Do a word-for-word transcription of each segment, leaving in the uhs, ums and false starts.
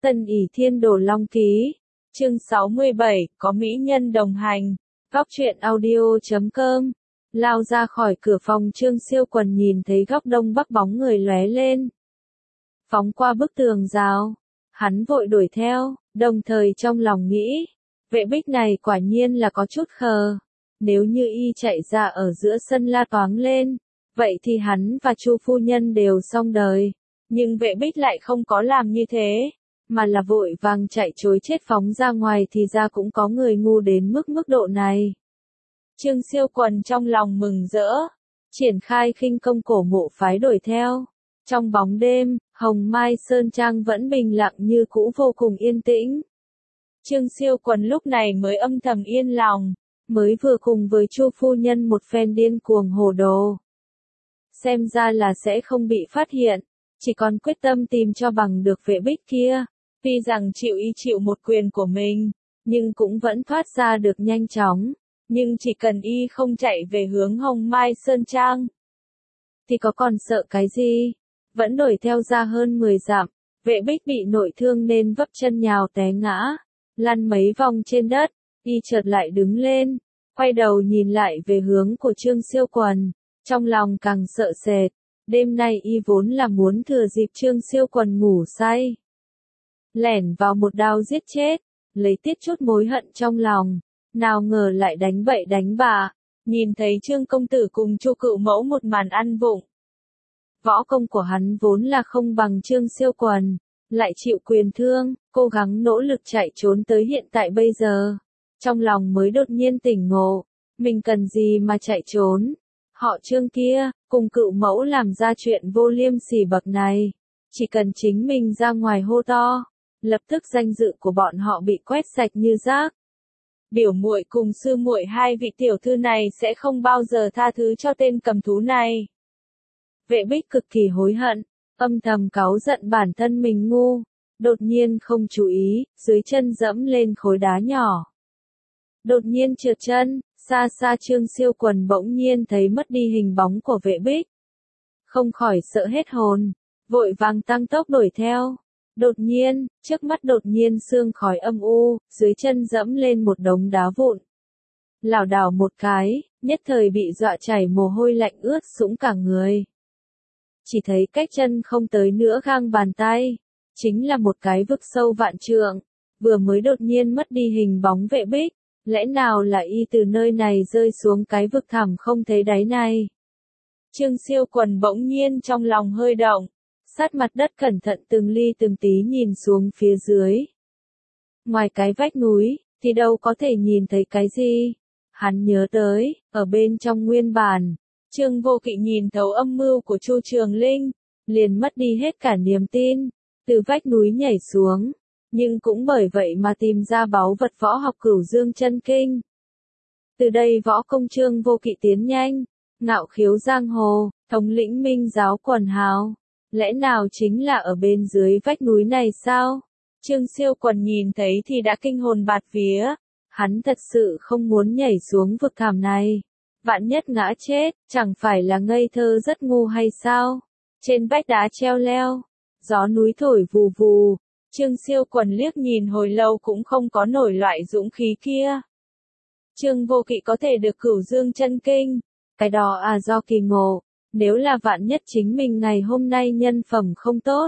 Tân ỷ thiên đồ long ký. Chương sáu mươi bảy, có mỹ nhân đồng hành. Góc truyện audio chấm com. Lao ra khỏi cửa phòng Trương Siêu Quần nhìn thấy góc đông bắc bóng người lóe lên. Phóng qua bức tường rào. Hắn vội đuổi theo, đồng thời trong lòng nghĩ. Vệ bích này quả nhiên là có chút khờ. Nếu như y chạy ra ở giữa sân la toáng lên, vậy thì hắn và Chu phu nhân đều xong đời. Nhưng vệ bích lại không có làm như thế, mà là vội vàng chạy trối chết phóng ra ngoài thì ra cũng có người ngu đến mức mức độ này. Trương Siêu Quần trong lòng mừng rỡ, triển khai khinh công cổ mộ phái đuổi theo. Trong bóng đêm, Hồng Mai Sơn Trang vẫn bình lặng như cũ vô cùng yên tĩnh. Trương Siêu Quần lúc này mới âm thầm yên lòng, mới vừa cùng với Chu phu nhân một phen điên cuồng hồ đồ. Xem ra là sẽ không bị phát hiện, chỉ còn quyết tâm tìm cho bằng được vệ bích kia. Tuy rằng chịu y chịu một quyền của mình, nhưng cũng vẫn thoát ra được nhanh chóng. Nhưng chỉ cần y không chạy về hướng Hồng Mai Sơn Trang, thì có còn sợ cái gì? Vẫn đuổi theo ra hơn mười dặm, vệ bích bị nội thương nên vấp chân nhào té ngã, lăn mấy vòng trên đất, y chợt lại đứng lên, quay đầu nhìn lại về hướng của Trương Siêu Quần, trong lòng càng sợ sệt. Đêm nay y vốn là muốn thừa dịp Trương Siêu Quần ngủ say, lẻn vào một đao giết chết, lấy tiết chút mối hận trong lòng, nào ngờ lại đánh bậy đánh bạ, nhìn thấy Trương công tử cùng Chu cựu mẫu một màn ăn vụng. Võ công của hắn vốn là không bằng Trương Siêu Quần, lại chịu quyền thương, cố gắng nỗ lực chạy trốn tới hiện tại bây giờ, trong lòng mới đột nhiên tỉnh ngộ, mình cần gì mà chạy trốn. Họ Trương kia, cùng cựu mẫu làm ra chuyện vô liêm sỉ bậc này, chỉ cần chính mình ra ngoài hô to, lập tức danh dự của bọn họ bị quét sạch như rác. Biểu muội cùng sư muội hai vị tiểu thư này sẽ không bao giờ tha thứ cho tên cầm thú này. Vệ bích cực kỳ hối hận, âm thầm cáu giận bản thân mình ngu, đột nhiên không chú ý, dưới chân dẫm lên khối đá nhỏ. Đột nhiên trượt chân, xa xa Trương Siêu Quần bỗng nhiên thấy mất đi hình bóng của vệ bích. Không khỏi sợ hết hồn, vội vàng tăng tốc đuổi theo. Đột nhiên, trước mắt đột nhiên sương khói âm u, dưới chân dẫm lên một đống đá vụn. Lảo đảo một cái, nhất thời bị dọa chảy mồ hôi lạnh ướt sũng cả người. Chỉ thấy cách chân không tới nửa gang bàn tay, chính là một cái vực sâu vạn trượng, vừa mới đột nhiên mất đi hình bóng vệ bích, lẽ nào là y từ nơi này rơi xuống cái vực thẳm không thấy đáy này. Trương Siêu Quần bỗng nhiên trong lòng hơi động, sát mặt đất cẩn thận từng ly từng tí nhìn xuống phía dưới. Ngoài cái vách núi, thì đâu có thể nhìn thấy cái gì. Hắn nhớ tới, ở bên trong nguyên bản, Trương Vô Kỵ nhìn thấu âm mưu của Chu Trường Linh, liền mất đi hết cả niềm tin, từ vách núi nhảy xuống, nhưng cũng bởi vậy mà tìm ra báu vật võ học Cửu Dương Chân Kinh. Từ đây võ công Trương Vô Kỵ tiến nhanh, ngạo khiếu giang hồ, thống lĩnh Minh giáo quần hào. Lẽ nào chính là ở bên dưới vách núi này sao? Trương Siêu Quần nhìn thấy thì đã kinh hồn bạt vía. Hắn thật sự không muốn nhảy xuống vực thẳm này. Vạn nhất ngã chết, chẳng phải là ngây thơ rất ngu hay sao? Trên vách đá treo leo, gió núi thổi vù vù. Trương Siêu Quần liếc nhìn hồi lâu cũng không có nổi loại dũng khí kia. Trương Vô Kỵ có thể được Cửu Dương Chân Kinh, cái đó à do kỳ ngộ. Nếu là vạn nhất chính mình ngày hôm nay nhân phẩm không tốt,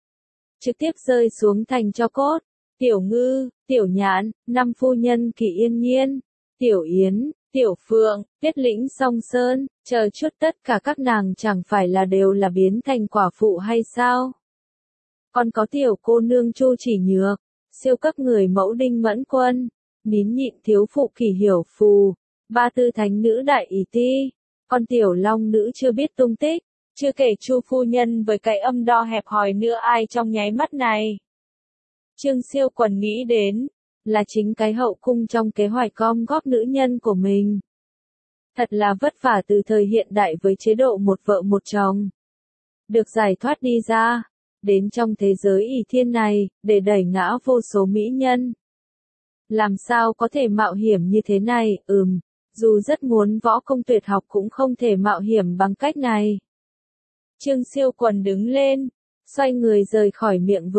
trực tiếp rơi xuống thành cho cốt. Tiểu Ngư, Tiểu Nhãn, năm phu nhân Kỳ Yên Nhiên, Tiểu Yến, Tiểu Phượng, Tiết Lĩnh Song Sơn, chờ chút tất cả các nàng chẳng phải là đều là biến thành quả phụ hay sao? Còn có tiểu cô nương Chu Chỉ Nhược, siêu cấp người mẫu Đinh Mẫn Quân, nín nhịn thiếu phụ Kỳ Hiểu Phù, ba tư thánh nữ Đại Ý Ti. Con tiểu long nữ chưa biết tung tích, chưa kể Chu phu nhân với cái âm đo hẹp hòi nữa ai trong nháy mắt này. Trương Siêu Quần nghĩ đến, là chính cái hậu cung trong kế hoạch gom góp nữ nhân của mình. Thật là vất vả từ thời hiện đại với chế độ một vợ một chồng. Được giải thoát đi ra, đến trong thế giới ỷ thiên này, để đẩy ngã vô số mỹ nhân. Làm sao có thể mạo hiểm như thế này, ừm. Dù rất muốn võ công tuyệt học cũng không thể mạo hiểm bằng cách này. Trương Siêu Quần đứng lên, xoay người rời khỏi miệng vực,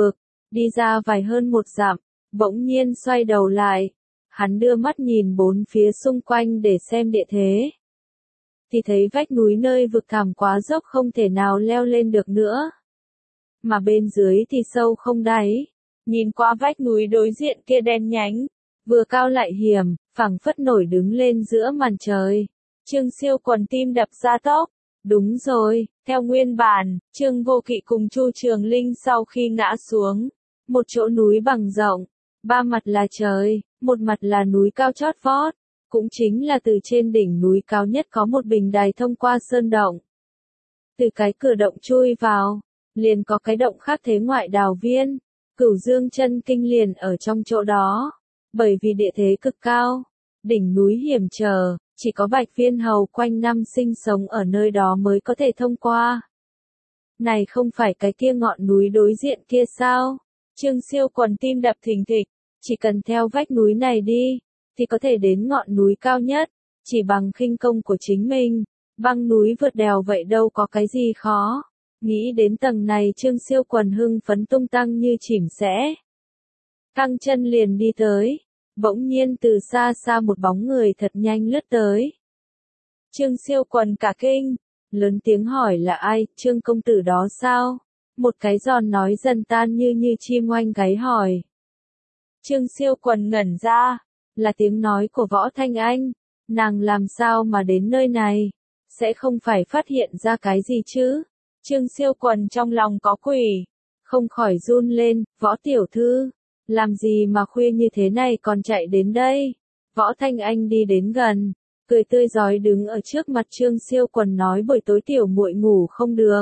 đi ra vài hơn một dặm, bỗng nhiên xoay đầu lại. Hắn đưa mắt nhìn bốn phía xung quanh để xem địa thế. Thì thấy vách núi nơi vực thẳm quá dốc không thể nào leo lên được nữa. Mà bên dưới thì sâu không đáy. Nhìn qua vách núi đối diện kia đen nhánh, vừa cao lại hiểm, phảng phất nổi đứng lên giữa màn trời. Trương Siêu Quần tim đập ra tốc. Đúng rồi, theo nguyên bản, Trương Vô Kỵ cùng Chu Trường Linh sau khi ngã xuống, một chỗ núi bằng rộng, ba mặt là trời, một mặt là núi cao chót vót, cũng chính là từ trên đỉnh núi cao nhất có một bình đài thông qua sơn động. Từ cái cửa động chui vào, liền có cái động khác thế ngoại đào viên, Cửu Dương Chân Kinh liền ở trong chỗ đó, bởi vì địa thế cực cao, đỉnh núi hiểm trở. Chỉ có Bạch Viên Hầu quanh năm sinh sống ở nơi đó mới có thể thông qua. Này không phải cái kia ngọn núi đối diện kia sao? Trương Siêu Quần tim đập thình thịch, chỉ cần theo vách núi này đi, thì có thể đến ngọn núi cao nhất, chỉ bằng khinh công của chính mình, băng núi vượt đèo vậy đâu có cái gì khó. Nghĩ đến tầng này Trương Siêu Quần hưng phấn tung tăng như chìm sẻ. Căng chân liền đi tới. Bỗng nhiên từ xa xa một bóng người thật nhanh lướt tới. Trương Siêu Quần cả kinh, lớn tiếng hỏi là ai, Trương công tử đó sao? Một cái giòn nói dần tan như như chim oanh gáy hỏi. Trương Siêu Quần ngẩn ra, là tiếng nói của Võ Thanh Anh, nàng làm sao mà đến nơi này, sẽ không phải phát hiện ra cái gì chứ? Trương Siêu Quần trong lòng có quỷ, không khỏi run lên, Võ tiểu thư. Làm gì mà khuya như thế này còn chạy đến đây? Võ Thanh Anh đi đến gần, cười tươi rói đứng ở trước mặt Trương Siêu Quần nói buổi tối tiểu muội ngủ không được.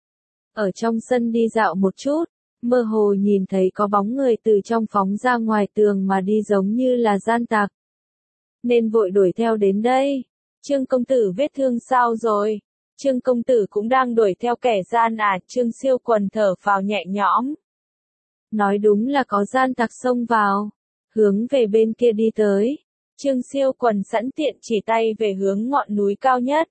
Ở trong sân đi dạo một chút, mơ hồ nhìn thấy có bóng người từ trong phóng ra ngoài tường mà đi giống như là gian tặc. Nên vội đuổi theo đến đây. Trương công tử vết thương sao rồi? Trương công tử cũng đang đuổi theo kẻ gian à? Trương Siêu Quần thở phào nhẹ nhõm. Nói đúng là có gian tặc xông vào, hướng về bên kia đi tới. Trương Siêu Quần sẵn tiện chỉ tay về hướng ngọn núi cao nhất.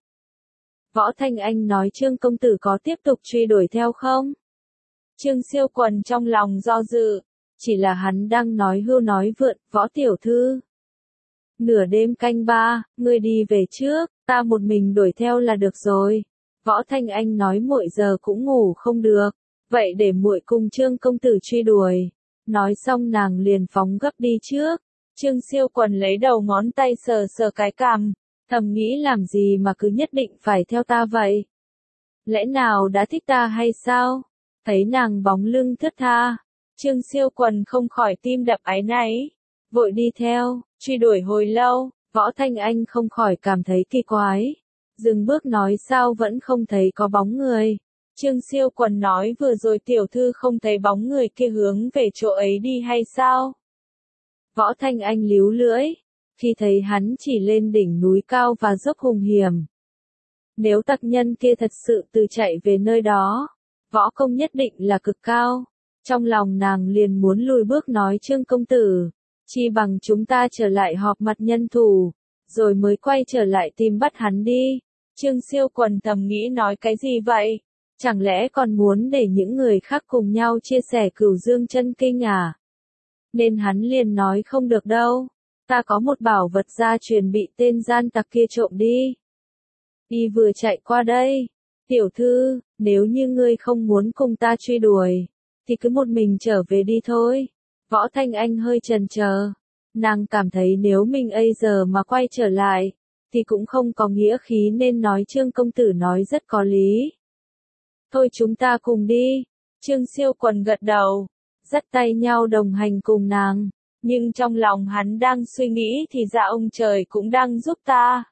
Võ Thanh Anh nói Trương công tử có tiếp tục truy đuổi theo không? Trương Siêu Quần trong lòng do dự, chỉ là hắn đang nói hưu nói vượn, Võ tiểu thư. Nửa đêm canh ba, ngươi đi về trước, ta một mình đuổi theo là được rồi. Võ Thanh Anh nói muội giờ cũng ngủ không được. Vậy để muội cùng Trương công tử truy đuổi. Nói xong nàng liền phóng gấp đi trước. Trương Siêu Quần lấy đầu ngón tay sờ sờ cái cằm, thầm nghĩ làm gì mà cứ nhất định phải theo ta vậy? Lẽ nào đã thích ta hay sao? Thấy nàng bóng lưng thướt tha, Trương Siêu Quần không khỏi tim đập áy náy, vội đi theo, truy đuổi hồi lâu, Võ Thanh Anh không khỏi cảm thấy kỳ quái. Dừng bước nói sao vẫn không thấy có bóng người. Trương Siêu Quần nói vừa rồi tiểu thư không thấy bóng người kia hướng về chỗ ấy đi hay sao? Võ Thanh Anh líu lưỡi, khi thấy hắn chỉ lên đỉnh núi cao và dốc hùng hiểm. Nếu tặc nhân kia thật sự từ chạy về nơi đó, võ công nhất định là cực cao. Trong lòng nàng liền muốn lùi bước nói Trương công tử, chi bằng chúng ta trở lại họp mặt nhân thủ, rồi mới quay trở lại tìm bắt hắn đi. Trương Siêu Quần thầm nghĩ nói cái gì vậy? Chẳng lẽ còn muốn để những người khác cùng nhau chia sẻ Cửu Dương Chân Kinh à? Nên hắn liền nói không được đâu. Ta có một bảo vật gia truyền bị tên gian tặc kia trộm đi. Y vừa chạy qua đây. Tiểu thư, nếu như ngươi không muốn cùng ta truy đuổi, thì cứ một mình trở về đi thôi. Võ Thanh Anh hơi chần chờ. Nàng cảm thấy nếu mình bây giờ mà quay trở lại, thì cũng không có nghĩa khí nên nói Trương công tử nói rất có lý. Thôi chúng ta cùng đi. Trương Siêu Quần gật đầu, dắt tay nhau đồng hành cùng nàng. Nhưng trong lòng hắn đang suy nghĩ thì ra ông trời cũng đang giúp ta.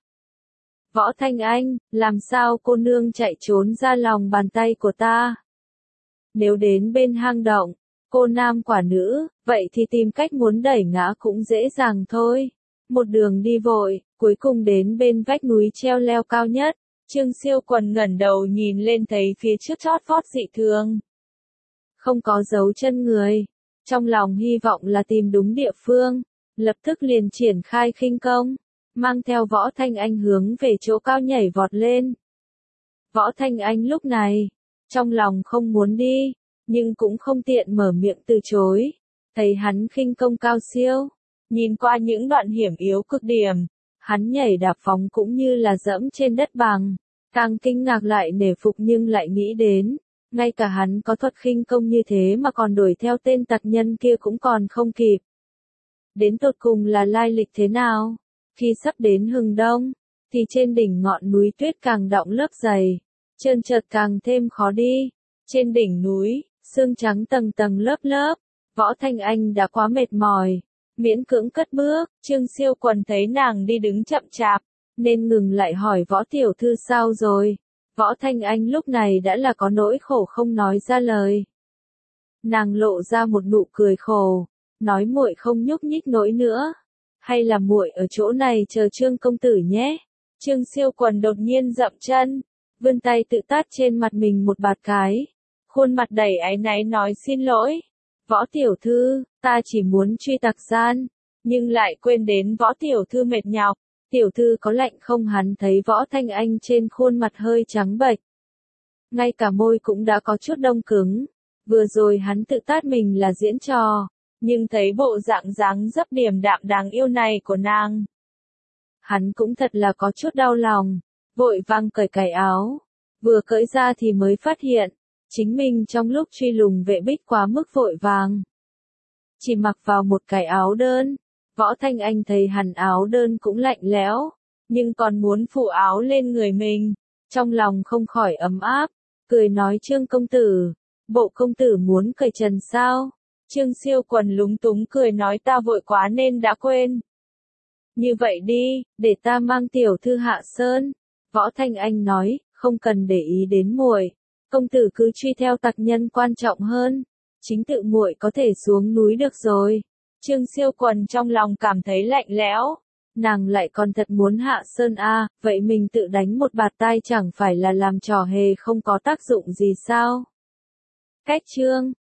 Võ Thanh Anh, làm sao cô nương chạy trốn ra lòng bàn tay của ta? Nếu đến bên hang động, cô nam quả nữ, vậy thì tìm cách muốn đẩy ngã cũng dễ dàng thôi. Một đường đi vội, cuối cùng đến bên vách núi treo leo cao nhất. Trương Siêu Quần ngẩng đầu nhìn lên thấy phía trước chót vót dị thường. Không có dấu chân người. Trong lòng hy vọng là tìm đúng địa phương. Lập tức liền triển khai khinh công. Mang theo Võ Thanh Anh hướng về chỗ cao nhảy vọt lên. Võ Thanh Anh lúc này, trong lòng không muốn đi. nhưng cũng không tiện mở miệng từ chối. Thấy hắn khinh công cao siêu, nhìn qua những đoạn hiểm yếu cực điểm, hắn nhảy đạp phóng cũng như là dẫm trên đất bằng, càng kinh ngạc lại nể phục nhưng lại nghĩ đến, ngay cả hắn có thuật khinh công như thế mà còn đuổi theo tên tặc nhân kia cũng còn không kịp. Đến tột cùng là lai lịch thế nào? Khi sắp đến hừng đông, thì trên đỉnh ngọn núi tuyết càng đọng lớp dày, trơn trượt càng thêm khó đi. Trên đỉnh núi, sương trắng tầng tầng lớp lớp, Võ Thanh Anh đã quá mệt mỏi, miễn cưỡng cất bước. Trương Siêu Quần thấy nàng đi đứng chậm chạp, nên ngừng lại hỏi Võ tiểu thư sao rồi. Võ Thanh Anh lúc này đã là có nỗi khổ không nói ra lời. Nàng lộ ra một nụ cười khổ, nói muội không nhúc nhích nổi nữa, hay là muội ở chỗ này chờ Trương công tử nhé. Trương Siêu Quần đột nhiên dậm chân, vươn tay tự tát trên mặt mình một bạt cái, khuôn mặt đầy áy náy nói xin lỗi. Võ tiểu thư, ta chỉ muốn truy tặc gian, nhưng lại quên đến Võ tiểu thư mệt nhọc. Tiểu thư có lạnh không? Hắn thấy Võ Thanh Anh trên khuôn mặt hơi trắng bệch, ngay cả môi cũng đã có chút đông cứng. Vừa rồi hắn tự tát mình là diễn trò, nhưng thấy bộ dạng dáng dấp điềm đạm đáng yêu này của nàng, hắn cũng thật là có chút đau lòng, vội vàng cởi cái áo. Vừa cởi ra thì mới phát hiện, chính mình trong lúc truy lùng vệ bích quá mức vội vàng, chỉ mặc vào một cái áo đơn. Võ Thanh Anh thấy hắn áo đơn cũng lạnh lẽo, nhưng còn muốn phủ áo lên người mình, trong lòng không khỏi ấm áp, cười nói Trương công tử, bộ công tử muốn cởi trần sao? Trương Siêu Quần lúng túng cười nói ta vội quá nên đã quên. Như vậy đi, để ta mang tiểu thư hạ sơn. Võ Thanh Anh nói, không cần để ý đến muội, công tử cứ truy theo tặc nhân quan trọng hơn, chính tự muội có thể xuống núi được rồi. Trương Siêu Quần trong lòng cảm thấy lạnh lẽo, nàng lại còn thật muốn hạ sơn a, à, vậy mình tự đánh một bạt tai chẳng phải là làm trò hề không có tác dụng gì sao? Cách chương